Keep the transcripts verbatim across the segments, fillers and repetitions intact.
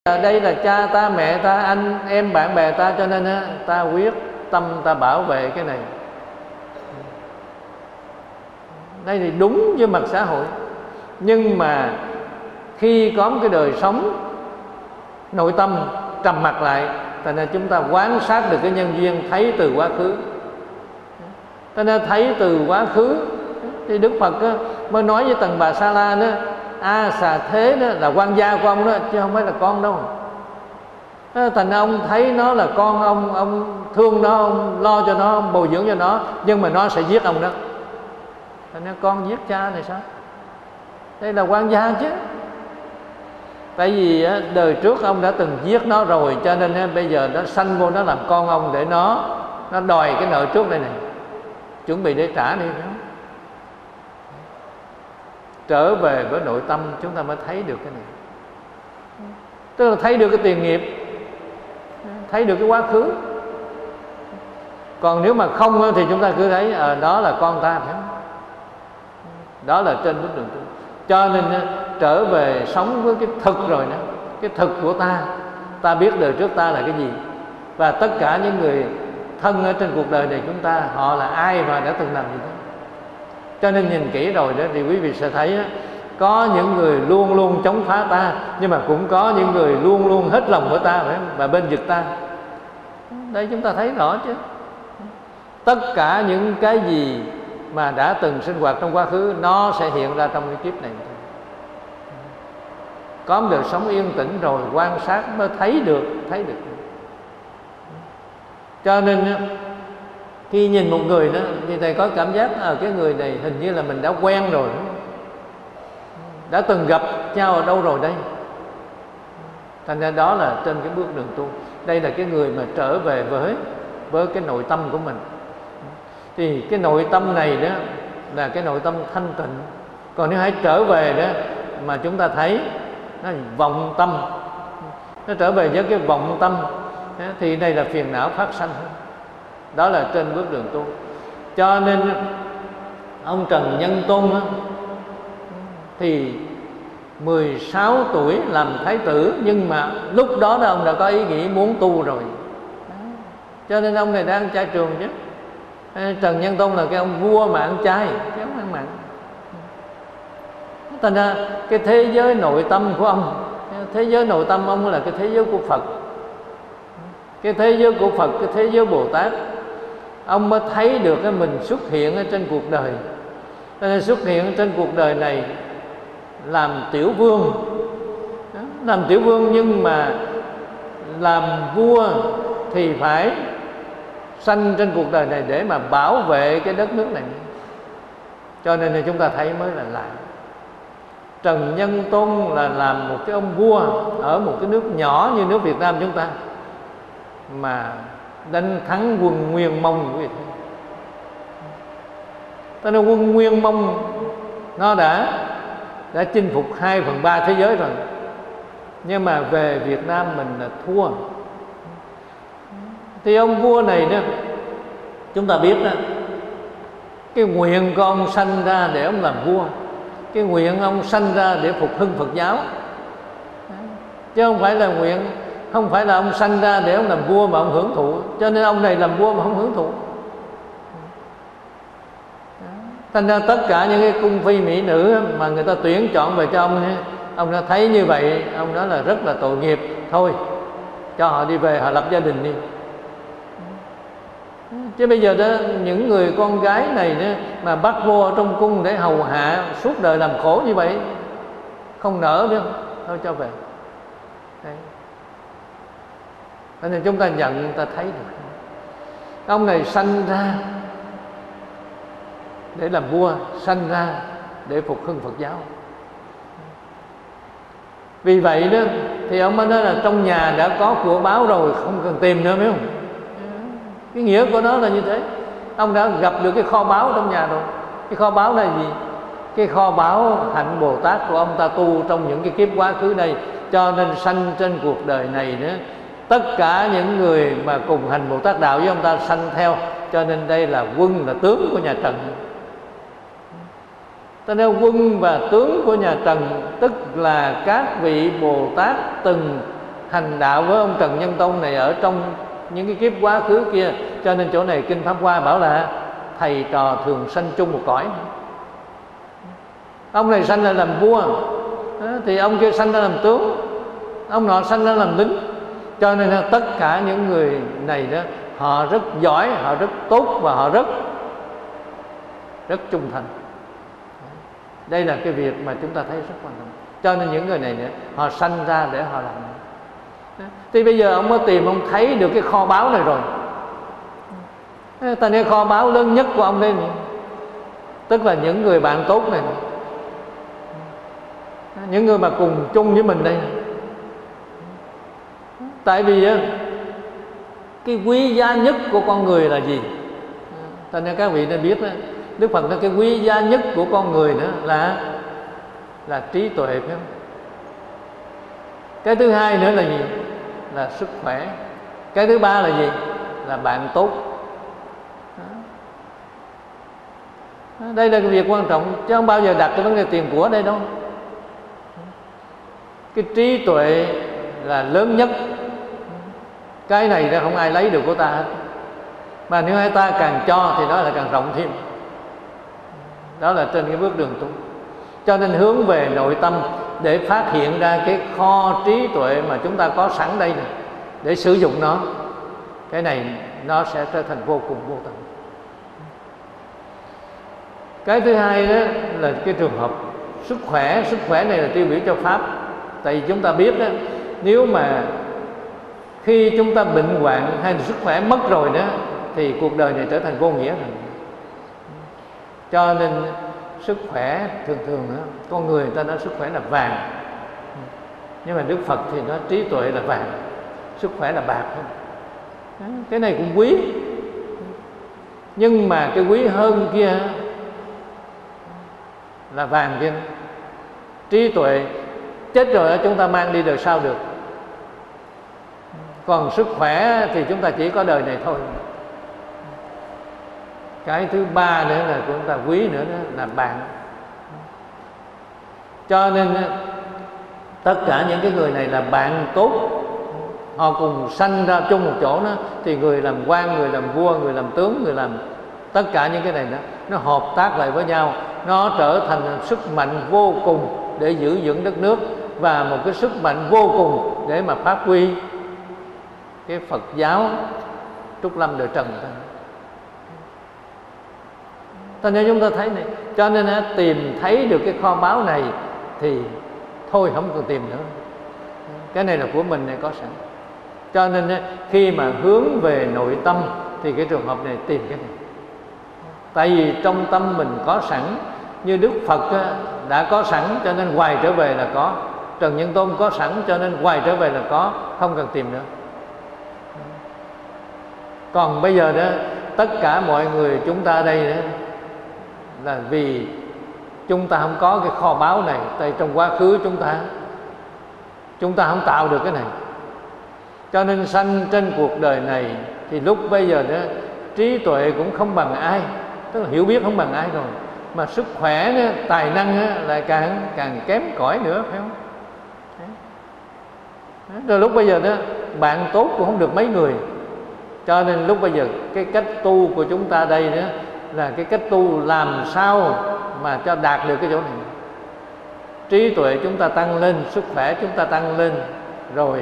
đây là cha ta, mẹ ta, anh em, bạn bè ta, cho nên á, ta quyết tâm ta bảo vệ cái này. Đây thì đúng với mặt xã hội. Nhưng mà khi có một cái đời sống nội tâm trầm mặc lại, cho nên chúng ta quan sát được cái nhân duyên, thấy từ quá khứ. Cho nên thấy từ quá khứ thì Đức Phật á, mới nói với Tần Bà Sa La đó, A Xà Thế đó là quan gia của ông đó, chứ không phải là con đâu. Thành ông thấy nó là con ông, ông thương nó, ông lo cho nó, ông bồi dưỡng cho nó, nhưng mà nó sẽ giết ông đó. Thành ra con giết cha này sao? Đây là quan gia chứ. Tại vì đời trước ông đã từng giết nó rồi, cho nên bây giờ nó sanh vô nó làm con ông, để nó nó đòi cái nợ trước đây này, chuẩn bị để trả đi đó. Trở về với nội tâm chúng ta mới thấy được cái này. Tức là thấy được cái tiền nghiệp, thấy được cái quá khứ. Còn nếu mà không thì chúng ta cứ thấy à, đó là con ta, phải không? Đó là trên bước đường tu. Cho nên trở về sống với cái thực rồi đó, cái thực của ta. Ta biết đời trước ta là cái gì, và tất cả những người thân ở trên cuộc đời này chúng ta, họ là ai mà đã từng làm gì đó. Cho nên nhìn kỹ rồi đó thì quý vị sẽ thấy đó, có những người luôn luôn chống phá ta, nhưng mà cũng có những người luôn luôn hết lòng với ta, phải không? Và bên vực ta. Đây chúng ta thấy rõ chứ. Tất cả những cái gì mà đã từng sinh hoạt trong quá khứ, nó sẽ hiện ra trong cái kiếp này. Có một đời sống yên tĩnh rồi, quan sát mới thấy được, thấy được. Cho nên khi nhìn một người đó thì thầy có cảm giác ở à, cái người này hình như là mình đã quen rồi, đã từng gặp nhau ở đâu rồi đây. Thành ra đó là trên cái bước đường tu. Đây là cái người mà trở về với với cái nội tâm của mình. Thì cái nội tâm này đó là cái nội tâm thanh tịnh. Còn nếu hãy trở về đó mà chúng ta thấy nó vọng tâm, nó trở về với cái vọng tâm, thì đây là phiền não phát sanh. Đó là trên bước đường tu. Cho nên ông Trần Nhân Tôn đó, thì mười sáu tuổi làm thái tử, nhưng mà lúc đó, đó ông đã có ý nghĩ muốn tu rồi. Cho nên ông này đang ăn chay trường chứ. Trần Nhân Tôn là cái ông vua mà ăn chay, chứ không ăn mặn. Thành ra cái thế giới nội tâm của ông, thế giới nội tâm ông là cái thế giới của Phật, cái thế giới của Phật, cái thế giới Bồ Tát. Ông mới thấy được cái mình xuất hiện ở trên cuộc đời. Cho nên xuất hiện ở trên cuộc đời này làm tiểu vương, làm tiểu vương, nhưng mà làm vua thì phải sanh trên cuộc đời này để mà bảo vệ cái đất nước này. Cho nên là chúng ta thấy mới là lạ. Trần Nhân Tôn là làm một cái ông vua ở một cái nước nhỏ như nước Việt Nam chúng ta, mà đánh thắng quân Nguyên Mông. Quý vị thấy, cho nên quân Nguyên Mông nó đã đã chinh phục hai phần ba thế giới rồi, nhưng mà về Việt Nam mình là thua. Thì ông vua này đó, chúng ta biết đó, cái nguyện của ông sanh ra để ông làm vua, cái nguyện ông sanh ra để phục hưng Phật giáo, chứ không phải là nguyện, không phải là ông sanh ra để ông làm vua mà ông hưởng thụ. Cho nên ông này làm vua mà không hưởng thụ. Thành ra tất cả những cái cung phi mỹ nữ mà người ta tuyển chọn về cho ông, ông đã thấy như vậy, ông nói là rất là tội nghiệp, thôi cho họ đi về, họ lập gia đình đi. Chứ bây giờ đó, những người con gái này đó, mà bắt vô ở trong cung để hầu hạ suốt đời làm khổ như vậy, không nỡ biết không? Thôi cho về. Đấy. Cho nên chúng ta nhận, ta thấy được ông này sanh ra để làm vua, sanh ra để phục hưng Phật giáo. Vì vậy đó thì ông mới nói là trong nhà đã có của báo rồi, không cần tìm nữa, biết không? Cái nghĩa của nó là như thế. Ông đã gặp được cái kho báu trong nhà rồi. Cái kho báu là gì? Cái kho báu hạnh Bồ Tát của ông ta tu trong những cái kiếp quá khứ này. Cho nên sanh trên cuộc đời này nữa, tất cả những người mà cùng hành Bồ Tát đạo với ông ta sanh theo. Cho nên đây là quân, là tướng của nhà Trần. Cho nên quân và tướng của nhà Trần tức là các vị Bồ Tát từng hành đạo với ông Trần Nhân Tông này ở trong những cái kiếp quá khứ kia. Cho nên chỗ này Kinh Pháp Hoa bảo là thầy trò thường sanh chung một cõi. Ông này sanh ra làm vua thì ông kia sanh ra làm tướng, ông nọ sanh ra làm lính. Cho nên là tất cả những người này đó, họ rất giỏi, họ rất tốt và họ rất rất trung thành. Đây là cái việc mà chúng ta thấy rất quan trọng. Cho nên những người này nữa, họ sanh ra để họ làm. Thì bây giờ ông mới tìm, ông thấy được cái kho báu này rồi. Ta nói kho báu lớn nhất của ông đây này, tức là những người bạn tốt này, những người mà cùng chung với mình đây. Tại vì cái quý giá nhất của con người là gì? Ta nên các vị nên biết đó, Đức Phật nói cái quý giá nhất của con người đó là là trí tuệ, phải không? Cái thứ hai nữa là gì? Là sức khỏe. Cái thứ ba là gì? Là bạn tốt. Đây là cái việc quan trọng, chứ không bao giờ đặt cái vấn đề tiền của ở đây đâu. Cái trí tuệ là lớn nhất. Cái này là không ai lấy được của ta hết. Mà nếu hai ta càng cho thì nó lại càng rộng thêm. Đó là trên cái bước đường tu. Cho nên hướng về nội tâm để phát hiện ra cái kho trí tuệ mà chúng ta có sẵn đây này, để sử dụng nó. Cái này nó sẽ trở thành vô cùng vô tận. Cái thứ hai đó là cái trường hợp sức khỏe. Sức khỏe này là tiêu biểu cho Pháp. Tại vì chúng ta biết đó, nếu mà khi chúng ta bệnh hoạn hay là sức khỏe mất rồi đó, thì cuộc đời này trở thành vô nghĩa rồi. Cho nên sức khỏe thường thường đó, con người ta nói sức khỏe là vàng, nhưng mà Đức Phật thì nói trí tuệ là vàng, sức khỏe là bạc thôi. Cái này cũng quý, nhưng mà cái quý hơn kia là vàng kia. Trí tuệ chết rồi chúng ta mang đi đời sau được, còn sức khỏe thì chúng ta chỉ có đời này thôi. Cái thứ ba nữa là chúng ta quý nữa đó là bạn. Cho nên tất cả những cái người này là bạn tốt, họ cùng sanh ra chung một chỗ đó, thì người làm quan, người làm vua, người làm tướng, người làm tất cả những cái này đó, nó hợp tác lại với nhau, nó trở thành sức mạnh vô cùng để giữ vững đất nước, và một cái sức mạnh vô cùng để mà phát huy cái Phật giáo Trúc Lâm đời Trần. Cho nên chúng ta thấy này, cho nên tìm thấy được cái kho báu này thì thôi không cần tìm nữa, cái này là của mình này có sẵn. Cho nên khi mà hướng về nội tâm thì cái trường hợp này tìm cái này. Tại vì trong tâm mình có sẵn, như Đức Phật đã có sẵn cho nên hoài trở về là có, Trần Nhân Tôn có sẵn cho nên hoài trở về là có, không cần tìm nữa. Còn bây giờ đó, tất cả mọi người chúng ta đây đó, là vì chúng ta không có cái kho báu này. Tại trong quá khứ chúng ta Chúng ta không tạo được cái này, cho nên sanh trên cuộc đời này thì lúc bây giờ đó trí tuệ cũng không bằng ai, tức là hiểu biết không bằng ai rồi, mà sức khỏe đó, tài năng đó, lại càng càng kém cỏi nữa, phải không? Rồi lúc bây giờ đó bạn tốt cũng không được mấy người. Cho nên lúc bây giờ cái cách tu của chúng ta đây đó là cái cách tu làm sao mà cho đạt được cái chỗ này. Trí tuệ chúng ta tăng lên, sức khỏe chúng ta tăng lên, rồi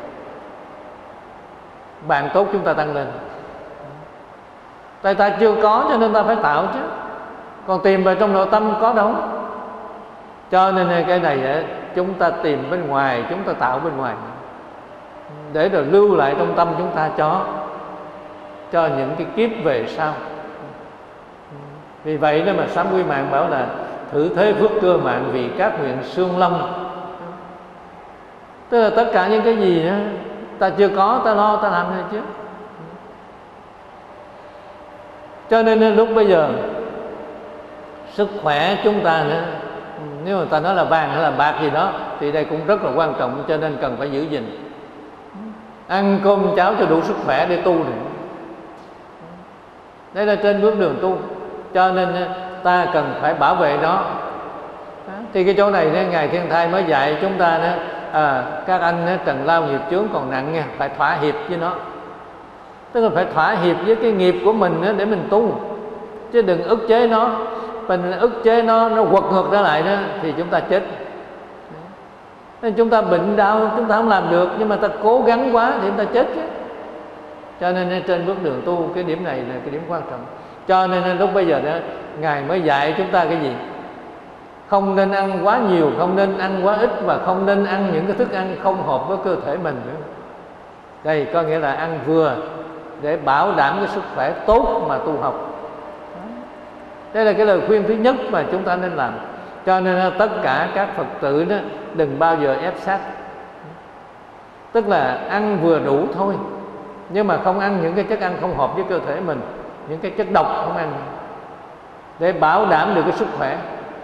bạn tốt chúng ta tăng lên. Tại ta chưa có cho nên ta phải tạo chứ, còn tìm vào trong nội tâm có đâu. Cho nên cái này chúng ta tìm bên ngoài, chúng ta tạo bên ngoài, để rồi lưu lại trong tâm chúng ta cho cho những cái kiếp về sau. Vì vậy đó mà Sám Quy Mạng bảo là thử thế phước cơ mạng vì các nguyện xương lâm. Tức là tất cả những cái gì đó ta chưa có, ta lo, ta làm thôi chứ. Cho nên lúc bây giờ sức khỏe chúng ta nữa, nếu mà ta nói là vàng hay là bạc gì đó thì đây cũng rất là quan trọng, cho nên cần phải giữ gìn. Ăn cơm cháo cho đủ sức khỏe để tu này. Đây là trên bước đường tu, cho nên ta cần phải bảo vệ nó. Thì cái chỗ này Ngài Thiên Thai mới dạy chúng ta đó à, các anh á, trần lao nghiệp chướng còn nặng nha, phải thỏa hiệp với nó. Tức là phải thỏa hiệp với cái nghiệp của mình á, để mình tu, chứ đừng ức chế nó. Mình ức chế nó, nó quật ngược ra lại đó thì chúng ta chết. Nên chúng ta bệnh đau, chúng ta không làm được, nhưng mà ta cố gắng quá thì chúng ta chết chứ. Cho nên trên bước đường tu, cái điểm này là cái điểm quan trọng. Cho nên lúc bây giờ đó, Ngài mới dạy chúng ta cái gì? Không nên ăn quá nhiều, không nên ăn quá ít, và không nên ăn những cái thức ăn không hợp với cơ thể mình nữa. Đây có nghĩa là ăn vừa để bảo đảm cái sức khỏe tốt mà tu học. Đây là cái lời khuyên thứ nhất mà chúng ta nên làm. Cho nên tất cả các Phật tử đó đừng bao giờ ép sát. Tức là ăn vừa đủ thôi, nhưng mà không ăn những cái chất ăn không hợp với cơ thể mình, những cái chất độc không ăn, để bảo đảm được cái sức khỏe.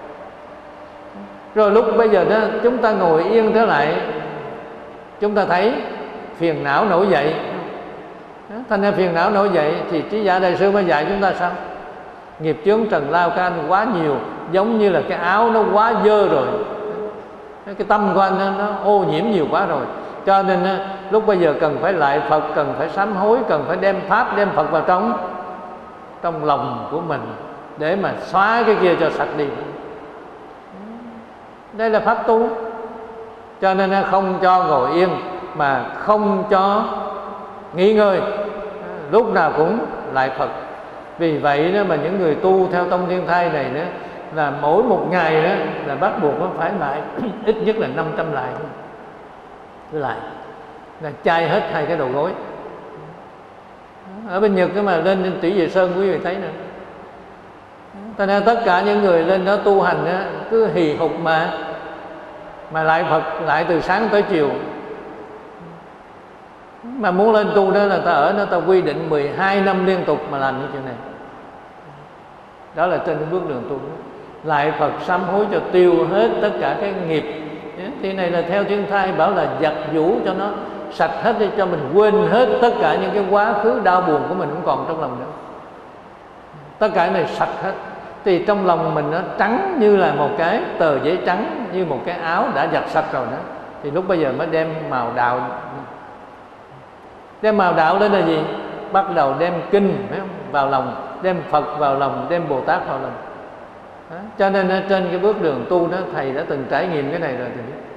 Rồi lúc bây giờ đó chúng ta ngồi yên trở lại, chúng ta thấy phiền não nổi dậy. Thành ra phiền não nổi dậy thì Trí Giả Đại Sư mới dạy chúng ta sao? Nghiệp chướng trần lao các anh quá nhiều, giống như là cái áo nó quá dơ rồi, cái tâm của anh nó, nó ô nhiễm nhiều quá rồi. Cho nên lúc bây giờ cần phải lại Phật, cần phải sám hối, cần phải đem Pháp, đem Phật vào trong trong lòng của mình, để mà xóa cái kia cho sạch đi. Đây là pháp tu. Cho nên không cho ngồi yên, mà không cho nghỉ ngơi, lúc nào cũng lại Phật. Vì vậy đó mà những người tu theo tông Thiên Thai này đó, là mỗi một ngày đó là bắt buộc nó phải lại ít nhất là năm trăm lại. Cứ lại là chai hết hai cái đầu gối. Ở bên Nhật cái mà lên Tỷ Vệ Sơn quý vị thấy nè. Cho nên tất cả những người lên đó tu hành đó, cứ hì hục mà mà lại Phật, lại từ sáng tới chiều. Mà muốn lên tu đó là ta ở nó ta quy định mười hai năm liên tục mà làm những chuyện này. Đó là trên cái bước đường tu đó. Lại Phật sám hối cho tiêu hết tất cả cái nghiệp. Thì này là theo Thiên Thai bảo là giặt vũ cho nó sạch hết đi, cho mình quên hết tất cả những cái quá khứ đau buồn của mình không còn trong lòng nữa. Tất cả cái này sạch hết. Thì trong lòng mình nó trắng như là một cái tờ giấy trắng, như một cái áo đã giặt sạch rồi đó. Thì lúc bây giờ mới đem màu đạo. Đem màu đạo lên là gì? Bắt đầu đem kinh vào lòng, đem Phật vào lòng, đem Bồ Tát vào lòng. Đó. Cho nên trên cái bước đường tu đó, thầy đã từng trải nghiệm cái này rồi thì biết.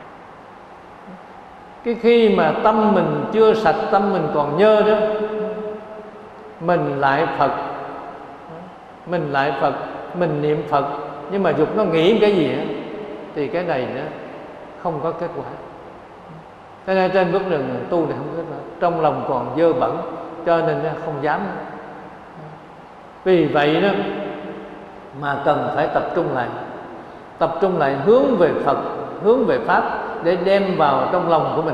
Cái khi mà tâm mình chưa sạch, tâm mình còn nhơ đó, mình lại Phật, mình lại Phật, mình niệm Phật, nhưng mà dục nó nghĩ cái gì đó, thì cái này nó không có kết quả. Cho nên trên bước đường tu này không có kết quả. Trong lòng còn dơ bẩn, cho nên không dám. Vì vậy đó mà cần phải tập trung lại, tập trung lại hướng về Phật, hướng về Pháp, để đem vào trong lòng của mình.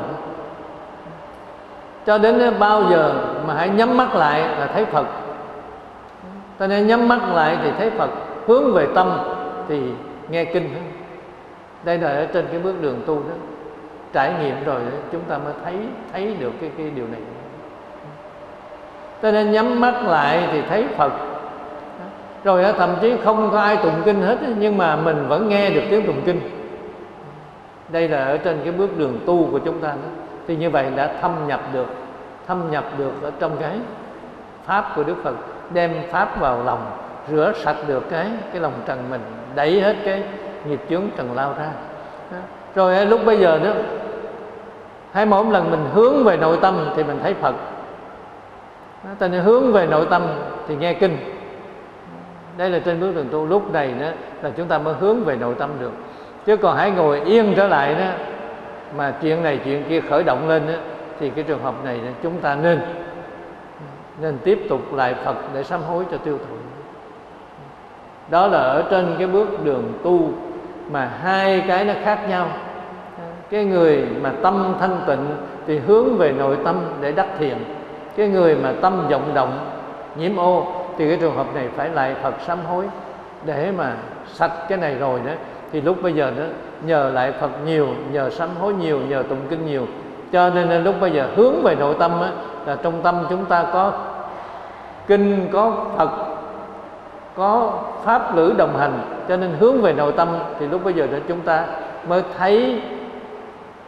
Cho đến bao giờ mà hãy nhắm mắt lại là thấy Phật. Cho nên nhắm mắt lại thì thấy Phật, hướng về tâm thì nghe kinh. Đây là ở trên cái bước đường tu đó, trải nghiệm rồi đó, chúng ta mới thấy thấy được cái, cái điều này. Cho nên nhắm mắt lại thì thấy Phật. Rồi thậm chí không có ai tụng kinh hết, nhưng mà mình vẫn nghe được tiếng tụng kinh. Đây là ở trên cái bước đường tu của chúng ta đó. Thì như vậy đã thâm nhập được, thâm nhập được ở trong cái Pháp của Đức Phật, đem Pháp vào lòng, rửa sạch được cái cái lòng trần mình, đẩy hết cái nghiệp chướng trần lao ra. Đó. Rồi lúc bây giờ đó, hay mỗi lần mình hướng về nội tâm thì mình thấy Phật. Đó, cho nên hướng về nội tâm thì nghe kinh. Đây là trên bước đường tu. Lúc này đó là chúng ta mới hướng về nội tâm được. Chứ còn hãy ngồi yên trở lại đó, mà chuyện này chuyện kia khởi động lên đó, thì cái trường hợp này chúng ta nên nên tiếp tục lại Phật để sám hối cho tiêu thụ. Đó là ở trên cái bước đường tu mà hai cái nó khác nhau. Cái người mà tâm thanh tịnh thì hướng về nội tâm để đắc thiện. Cái người mà tâm vọng động, nhiễm ô, thì cái trường hợp này phải lại Phật sám hối để mà sạch cái này rồi đó. Thì lúc bây giờ đó nhờ lại Phật nhiều, nhờ sám hối nhiều, nhờ tụng kinh nhiều. Cho nên lúc bây giờ hướng về nội tâm á, là trong tâm chúng ta có kinh, có Phật, có Pháp lữ đồng hành. Cho nên hướng về nội tâm thì lúc bây giờ đó chúng ta mới thấy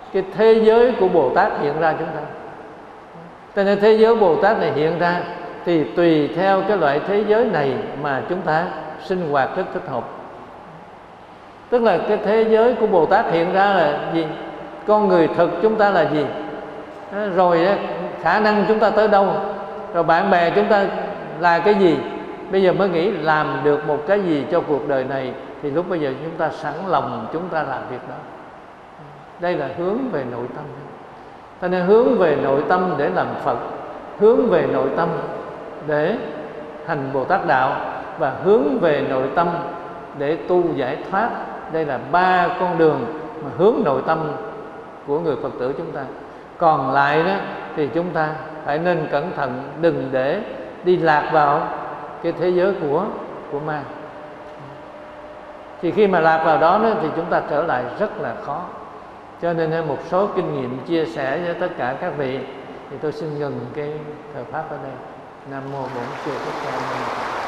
cái thế giới của Bồ Tát hiện ra chúng ta. Cho nên thế giới Bồ Tát này hiện ra thì tùy theo cái loại thế giới này mà chúng ta sinh hoạt rất thích hợp. Tức là cái thế giới của Bồ Tát hiện ra là gì? Con người thực chúng ta là gì? Rồi khả năng chúng ta tới đâu? Rồi bạn bè chúng ta là cái gì? Bây giờ mới nghĩ làm được một cái gì cho cuộc đời này, thì lúc bây giờ chúng ta sẵn lòng chúng ta làm việc đó. Đây là hướng về nội tâm. Cho nên hướng về nội tâm để làm Phật, hướng về nội tâm để hành Bồ Tát Đạo, và hướng về nội tâm để tu giải thoát. Đây là ba con đường mà hướng nội tâm của người Phật tử chúng ta. Còn lại đó thì chúng ta phải nên cẩn thận, đừng để đi lạc vào cái thế giới của của ma. Thì khi mà lạc vào đó, đó thì chúng ta trở lại rất là khó. Cho nên một số kinh nghiệm chia sẻ với tất cả các vị, thì tôi xin ngừng cái thời pháp ở đây. Nam mô Bổn Sư Thích Ca Mâu Ni Phật.